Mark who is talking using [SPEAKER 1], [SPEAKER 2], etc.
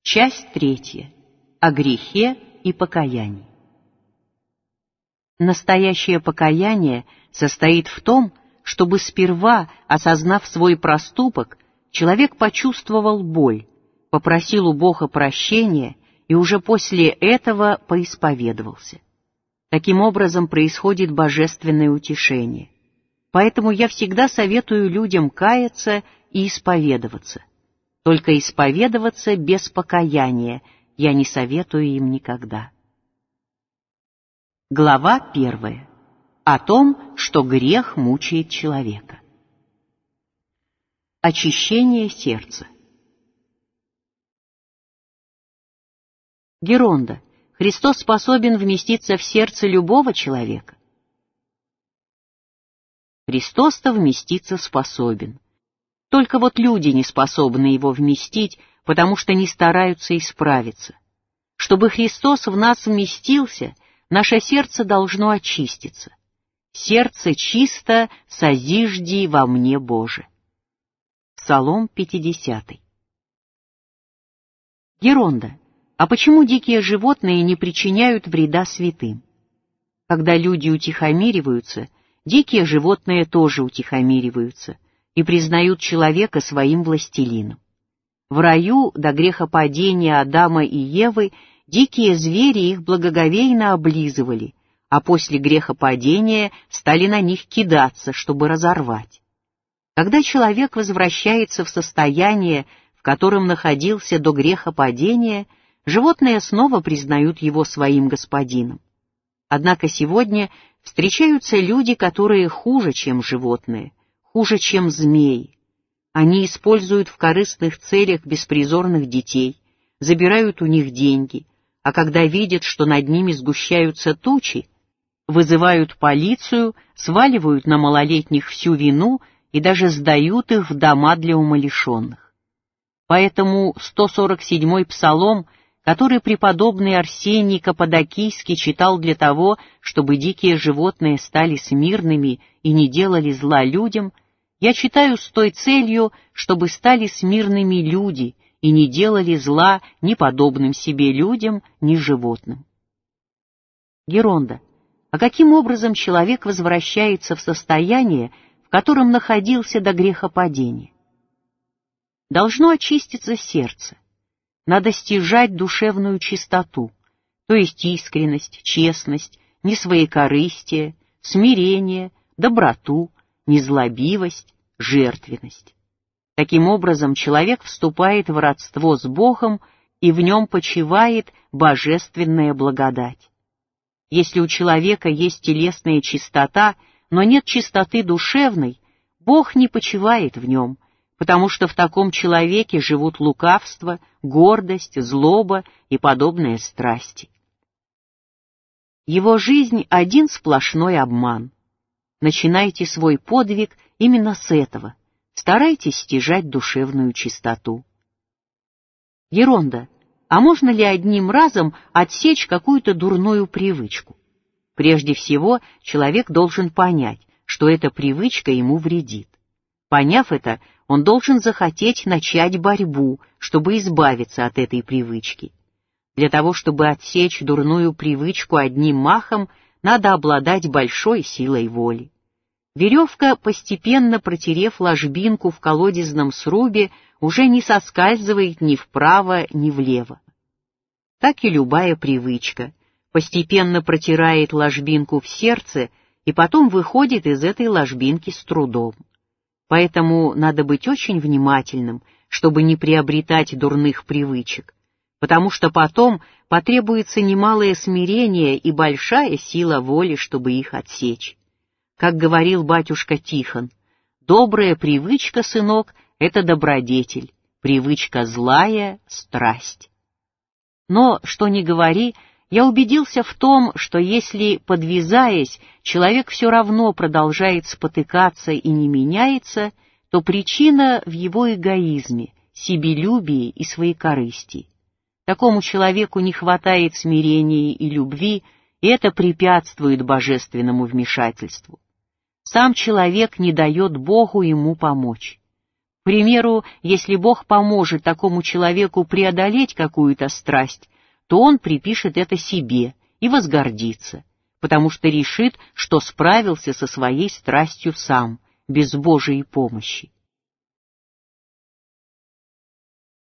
[SPEAKER 1] Часть 3. О грехе и покаянии. Настоящее покаяние состоит в том, чтобы сперва, осознав свой проступок, человек почувствовал боль, попросил у Бога прощения и уже после этого поисповедовался. Таким образом происходит божественное утешение. Поэтому я всегда советую людям каяться и исповедоваться. Только исповедоваться без покаяния я не советую им никогда. Глава 1. О том, что грех мучает человека. Очищение сердца. Геронда, Христос способен вместиться в сердце любого человека? Христос-то вместиться способен. Только вот люди не способны его вместить, потому что не стараются исправиться. Чтобы Христос в нас вместился, наше сердце должно очиститься. «Сердце чисто, созижди во мне, Боже». Псалом 50. Геронда, а почему дикие животные не причиняют вреда святым? Когда люди утихомириваются, дикие животные тоже утихомириваются и признают человека своим властелином. В раю до грехопадения Адама и Евы дикие звери их благоговейно облизывали, а после грехопадения стали на них кидаться, чтобы разорвать. Когда человек возвращается в состояние, в котором находился до грехопадения, животные снова признают его своим господином. Однако сегодня встречаются люди, которые хуже, чем животные, хуже, чем змеи. Они используют в корыстных целях беспризорных детей, забирают у них деньги, а когда видят, что над ними сгущаются тучи, вызывают полицию, сваливают на малолетних всю вину и даже сдают их в дома для умалишенных. Поэтому 147-й псалом, который преподобный Арсений Каппадокийский читал для того, чтобы дикие животные стали смирными и не делали зла людям, я читаю с той целью, чтобы стали смирными люди и не делали зла ни подобным себе людям, ни животным. Геронда, а каким образом человек возвращается в состояние, в котором находился до грехопадения? Должно очиститься сердце. Надо стяжать душевную чистоту, то есть искренность, честность, несвоекорыстие, смирение, доброту, незлобивость, жертвенность. Таким образом, человек вступает в родство с Богом, и в нем почивает божественная благодать. Если у человека есть телесная чистота, но нет чистоты душевной, Бог не почивает в нем, потому что в таком человеке живут лукавство, гордость, злоба и подобные страсти. Его жизнь — один сплошной обман. Начинайте свой подвиг именно с этого. Старайтесь стяжать душевную чистоту. Геронда, а можно ли одним разом отсечь какую-то дурную привычку? Прежде всего, человек должен понять, что эта привычка ему вредит. Поняв это, он должен захотеть начать борьбу, чтобы избавиться от этой привычки. Для того, чтобы отсечь дурную привычку одним махом, надо обладать большой силой воли. Веревка, постепенно протерев ложбинку в колодезном срубе, уже не соскальзывает ни вправо, ни влево. Так и любая привычка постепенно протирает ложбинку в сердце и потом выходит из этой ложбинки с трудом. Поэтому надо быть очень внимательным, чтобы не приобретать дурных привычек, потому что потом потребуется немалое смирение и большая сила воли, чтобы их отсечь. Как говорил батюшка Тихон, «Добрая привычка, сынок, — это добродетель, привычка злая — страсть». Но, что ни говори, я убедился в том, что если, подвязаясь, человек все равно продолжает спотыкаться и не меняется, то причина в его эгоизме, себелюбии и своекорыстии. Такому человеку не хватает смирения и любви, и это препятствует божественному вмешательству. Сам человек не дает Богу ему помочь. примеру, если Бог поможет такому человеку преодолеть какую-то страсть, то он припишет это себе и возгордится, потому что решит, что справился со своей страстью сам, без Божией помощи.